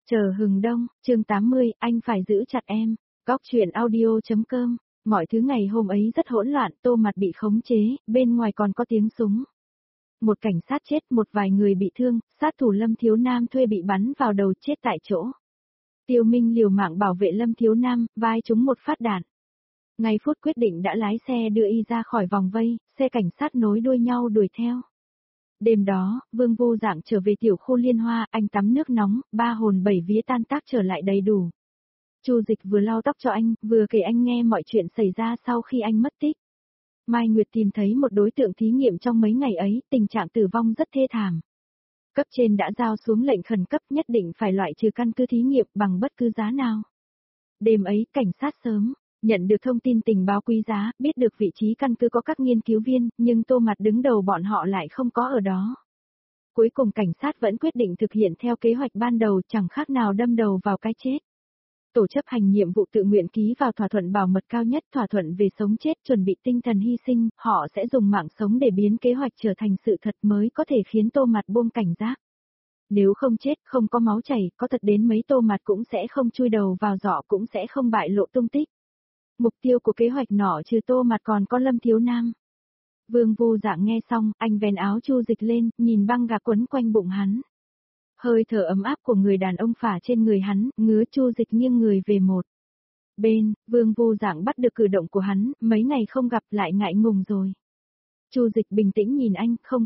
Chờ hừng đông, chương 80, anh phải giữ chặt em. Góc chuyện audio.com. Mọi thứ ngày hôm ấy rất hỗn loạn, Tô Mặt bị khống chế, bên ngoài còn có tiếng súng. Một cảnh sát chết, một vài người bị thương, sát thủ Lâm Thiếu Nam thuê bị bắn vào đầu chết tại chỗ. Tiêu Minh liều mạng bảo vệ Lâm Thiếu Nam, vai trúng một phát đạn. Ngay phút quyết định đã lái xe đưa y ra khỏi vòng vây, xe cảnh sát nối đuôi nhau đuổi theo. Đêm đó, Vương Vô Dạng trở về tiểu khu Liên Hoa, anh tắm nước nóng, ba hồn bảy vía tan tác trở lại đầy đủ. Chu Dịch vừa lau tóc cho anh, vừa kể anh nghe mọi chuyện xảy ra sau khi anh mất tích. Mai Nguyệt tìm thấy một đối tượng thí nghiệm trong mấy ngày ấy, tình trạng tử vong rất thê thảm. Cấp trên đã giao xuống lệnh khẩn cấp nhất định phải loại trừ căn cứ thí nghiệm bằng bất cứ giá nào. Đêm ấy, cảnh sát sớm nhận được thông tin tình báo quý giá, biết được vị trí căn cứ có các nghiên cứu viên, nhưng Tô Mặt đứng đầu bọn họ lại không có ở đó. Cuối cùng cảnh sát vẫn quyết định thực hiện theo kế hoạch ban đầu, chẳng khác nào đâm đầu vào cái chết. Tổ chấp hành nhiệm vụ tự nguyện ký vào thỏa thuận bảo mật cao nhất, thỏa thuận về sống chết, chuẩn bị tinh thần hy sinh, họ sẽ dùng mạng sống để biến kế hoạch trở thành sự thật mới có thể khiến Tô Mặt buông cảnh giác. Nếu không chết, không có máu chảy, có thật đến mấy Tô Mặt cũng sẽ không chui đầu vào giỏ, cũng sẽ không bại lộ tung tích. Mục tiêu của kế hoạch nọ trừ Tô Mặt còn có Lâm Thiếu Nam. Vương Vô Dạng nghe xong, anh vén áo Chu Dịch lên, nhìn băng gạc quấn quanh bụng hắn. Hơi thở ấm áp của người đàn ông phả trên người hắn, ngứa Chu Dịch nghiêng người về một bên. Vương Vô Dạng bắt được cử động của hắn, mấy ngày không gặp lại ngại ngùng rồi. Chu Dịch bình tĩnh nhìn anh, không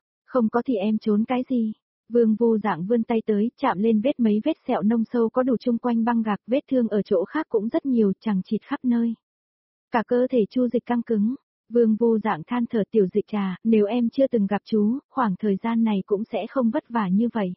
có thì em trốn cái gì? Vương Vô Dạng vươn tay tới, chạm lên mấy vết sẹo nông sâu có đủ chung quanh băng gạc, vết thương ở chỗ khác cũng rất nhiều, chằng chịt khắp nơi. Cả cơ thể Chu Dịch căng cứng. Vương Vô Dạng than thở, tiểu Dịch trà, nếu em chưa từng gặp chú, khoảng thời gian này cũng sẽ không vất vả như vậy.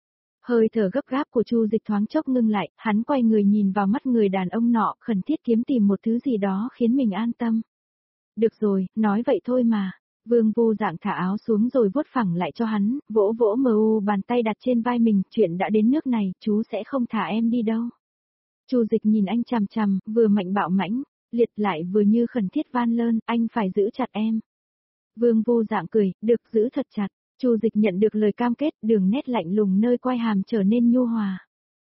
Hơi thở gấp gáp của Chu Dịch thoáng chốc ngưng lại, hắn quay người nhìn vào mắt người đàn ông nọ, khẩn thiết kiếm tìm một thứ gì đó khiến mình an tâm. Được rồi, nói vậy thôi mà. Vương Vô Dạng thả áo xuống rồi vuốt phẳng lại cho hắn, vỗ vỗ bàn tay đặt trên vai mình, chuyện đã đến nước này, chú sẽ không thả em đi đâu. Chu Dịch nhìn anh chằm chằm, vừa mạnh bạo mãnh, liệt lại vừa như khẩn thiết van lơn, anh phải giữ chặt em. Vương Vô Dạng cười, được, giữ thật chặt. Chu Dịch nhận được lời cam kết, đường nét lạnh lùng nơi quai hàm trở nên nhu hòa.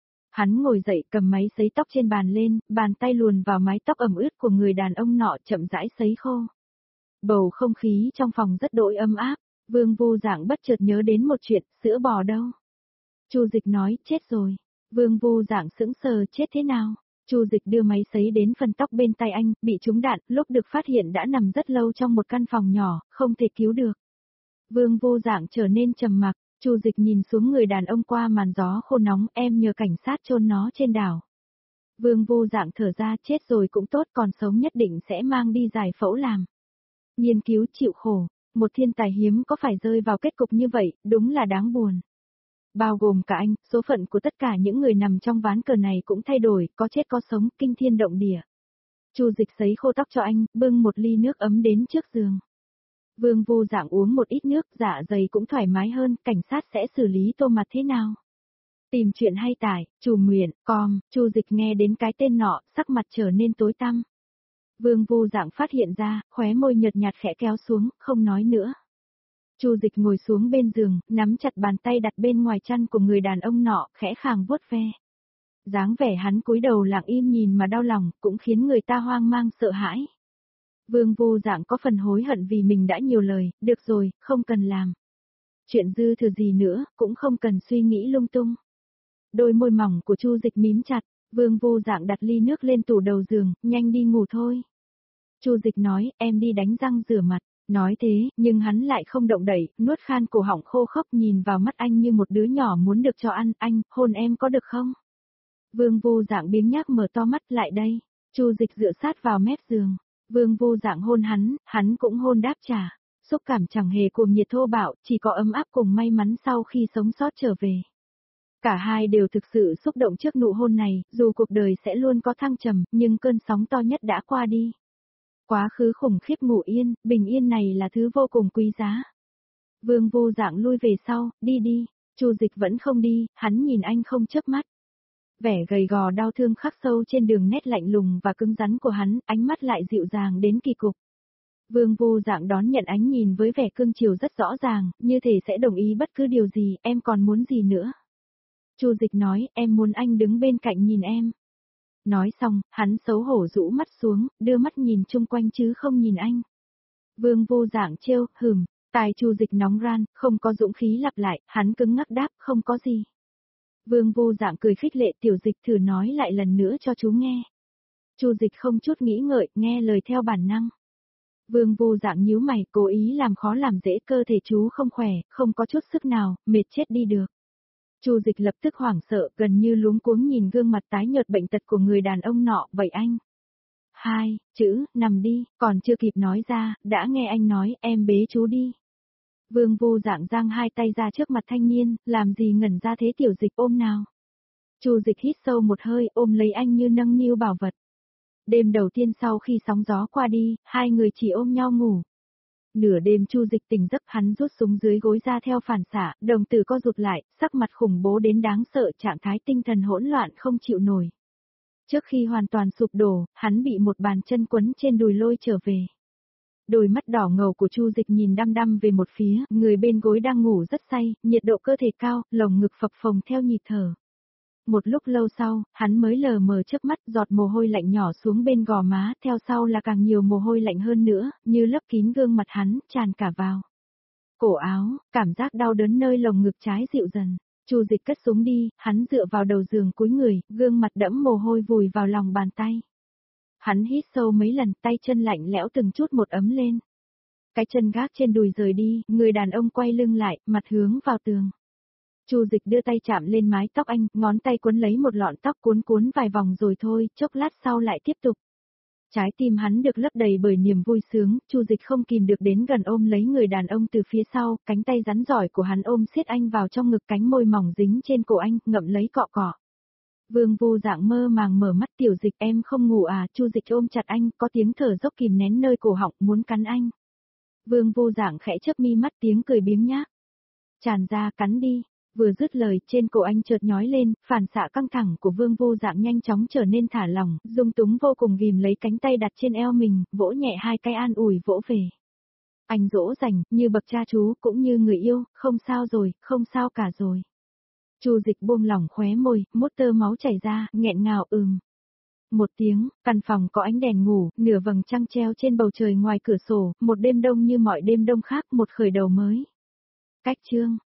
Hắn ngồi dậy, cầm máy sấy tóc trên bàn lên, bàn tay luồn vào mái tóc ẩm ướt của người đàn ông nọ, chậm rãi sấy khô. Bầu không khí trong phòng rất đỗi ấm áp. Vương Vô Dạng bất chợt nhớ đến một chuyện, sữa bò đâu? Chu Dịch nói, chết rồi. Vương Vô Dạng sững sờ, chết thế nào? Chu Dịch đưa máy sấy đến phần tóc bên tay anh, bị trúng đạn, lúc được phát hiện đã nằm rất lâu trong một căn phòng nhỏ, không thể cứu được. Vương Vô Dạng trở nên trầm mặc, Chu Dịch nhìn xuống người đàn ông qua màn gió khô nóng, em nhờ cảnh sát chôn nó trên đảo. Vương Vô Dạng thở ra, chết rồi cũng tốt, còn sống nhất định sẽ mang đi giải phẫu làm. Nghiên cứu chịu khổ, một thiên tài hiếm có phải rơi vào kết cục như vậy, đúng là đáng buồn. Bao gồm cả anh, số phận của tất cả những người nằm trong ván cờ này cũng thay đổi, có chết có sống, kinh thiên động địa. Chu Dịch sấy khô tóc cho anh, bưng một ly nước ấm đến trước giường. Vương Vô Dạng uống một ít nước, dạ dày cũng thoải mái hơn, cảnh sát sẽ xử lý Tô Mặt thế nào? Tìm chuyện hay tải, chủ nguyện, Chu Dịch nghe đến cái tên nọ, sắc mặt trở nên tối tăm. Vương Vô Dạng phát hiện ra, khóe môi nhợt nhạt khẽ kéo xuống, không nói nữa. Chu Dịch ngồi xuống bên giường, nắm chặt bàn tay đặt bên ngoài chăn của người đàn ông nọ, khẽ khàng vuốt ve. Dáng vẻ hắn cúi đầu lặng im nhìn mà đau lòng, cũng khiến người ta hoang mang sợ hãi. Vương Vô Dạng có phần hối hận vì mình đã nhiều lời, được rồi, không cần làm. Chuyện dư thừa gì nữa, cũng không cần suy nghĩ lung tung. Đôi môi mỏng của Chu Dịch mím chặt, Vương Vô Dạng đặt ly nước lên tủ đầu giường, nhanh đi ngủ thôi. Chu Dịch nói, em đi đánh răng rửa mặt. Nói thế, nhưng hắn lại không động đậy, nuốt khan cổ họng khô khốc nhìn vào mắt anh như một đứa nhỏ muốn được cho ăn, anh, hôn em có được không? Vương Vô Dạng biếng nhác mở to mắt lại đây. Chu Dịch dựa sát vào mép giường. Vương Vô Dạng hôn hắn cũng hôn đáp trả. Xúc cảm chẳng hề cuồng nhiệt thô bạo, chỉ có ấm áp cùng may mắn sau khi sống sót trở về. Cả hai đều thực sự xúc động trước nụ hôn này, dù cuộc đời sẽ luôn có thăng trầm, nhưng cơn sóng to nhất đã qua đi. Quá khứ khủng khiếp ngủ yên, bình yên này là thứ vô cùng quý giá. Vương Vô Dạng lui về sau, đi. Chu Dịch vẫn không đi, hắn nhìn anh không chớp mắt. Vẻ gầy gò đau thương khắc sâu trên đường nét lạnh lùng và cứng rắn của hắn, ánh mắt lại dịu dàng đến kỳ cục. Vương Vô Dạng đón nhận ánh nhìn với vẻ cương chiều rất rõ ràng, như thể sẽ đồng ý bất cứ điều gì, em còn muốn gì nữa. Chu Dịch nói, em muốn anh đứng bên cạnh nhìn em. Nói xong, hắn xấu hổ rũ mắt xuống, đưa mắt nhìn chung quanh chứ không nhìn anh. Vương Vô Dạng trêu, tai Chu Dịch nóng ran, không có dũng khí lặp lại, hắn cứng ngắc đáp, không có gì. Vương Vô Dạng cười khích lệ, Tiểu Dịch thử nói lại lần nữa cho chú nghe. Chu Dịch không chút nghĩ ngợi, nghe lời theo bản năng. Vương Vô Dạng nhíu mày, cố ý làm khó làm dễ, cơ thể chú không khỏe, không có chút sức nào, mệt chết đi được. Chu Dịch lập tức hoảng sợ, gần như luống cuống nhìn gương mặt tái nhợt bệnh tật của người đàn ông nọ, vậy anh. Hai, chữ, nằm đi, còn chưa kịp nói ra, đã nghe anh nói, em bế chú đi. Vương Vô Dạng giang hai tay ra trước mặt thanh niên, làm gì ngẩn ra thế, Tiểu Dịch ôm nào. Chu Dịch hít sâu một hơi, ôm lấy anh như nâng niu bảo vật. Đêm đầu tiên sau khi sóng gió qua đi, hai người chỉ ôm nhau ngủ. Nửa đêm Chu Dịch tỉnh giấc, hắn rút súng dưới gối ra theo phản xạ, đồng tử co rụt lại, sắc mặt khủng bố đến đáng sợ, trạng thái tinh thần hỗn loạn không chịu nổi. Trước khi hoàn toàn sụp đổ, hắn bị một bàn chân quấn trên đùi lôi trở về. Đôi mắt đỏ ngầu của Chu Dịch nhìn đăm đăm về một phía, người bên gối đang ngủ rất say, nhiệt độ cơ thể cao, lồng ngực phập phồng theo nhịp thở. Một lúc lâu sau, hắn mới lờ mờ chớp mắt, giọt mồ hôi lạnh nhỏ xuống bên gò má, theo sau là càng nhiều mồ hôi lạnh hơn nữa, như lấp kín gương mặt hắn, tràn cả vào cổ áo, cảm giác đau đớn nơi lồng ngực trái dịu dần. Chu Dịch cất súng đi, hắn dựa vào đầu giường cúi người, gương mặt đẫm mồ hôi vùi vào lòng bàn tay. Hắn hít sâu mấy lần, tay chân lạnh lẽo từng chút một ấm lên. Cái chân gác trên đùi rời đi, người đàn ông quay lưng lại, mặt hướng vào tường. Chu Dịch đưa tay chạm lên mái tóc anh, ngón tay cuốn lấy một lọn tóc, cuốn cuốn vài vòng rồi thôi, chốc lát sau lại tiếp tục. Trái tim hắn được lấp đầy bởi niềm vui sướng, Chu Dịch không kìm được đến gần ôm lấy người đàn ông từ phía sau, cánh tay rắn giỏi của hắn ôm siết anh vào trong ngực, cánh môi mỏng dính trên cổ anh, ngậm lấy cọ cọ. Vương Vô Dạng mơ màng mở mắt, Tiểu Dịch em không ngủ à, Chu Dịch ôm chặt anh, có tiếng thở dốc kìm nén nơi cổ họng, muốn cắn anh. Vương Vô Dạng khẽ chớp mi mắt, tiếng cười biếng nhác. Tràn ra, cắn đi. Vừa dứt lời, trên cổ anh chợt nhói lên, phản xạ căng thẳng của Vương Vô Dạng nhanh chóng trở nên thả lỏng, dung túng vô cùng ghim lấy cánh tay đặt trên eo mình, vỗ nhẹ hai cái an ủi vỗ về. Anh dỗ dành, như bậc cha chú, cũng như người yêu, không sao rồi, không sao cả rồi. Chu Dịch buông lỏng khóe môi, mốt tơ máu chảy ra, nghẹn ngào một tiếng, căn phòng có ánh đèn ngủ, nửa vầng trăng treo trên bầu trời ngoài cửa sổ, một đêm đông như mọi đêm đông khác, một khởi đầu mới. Cách chương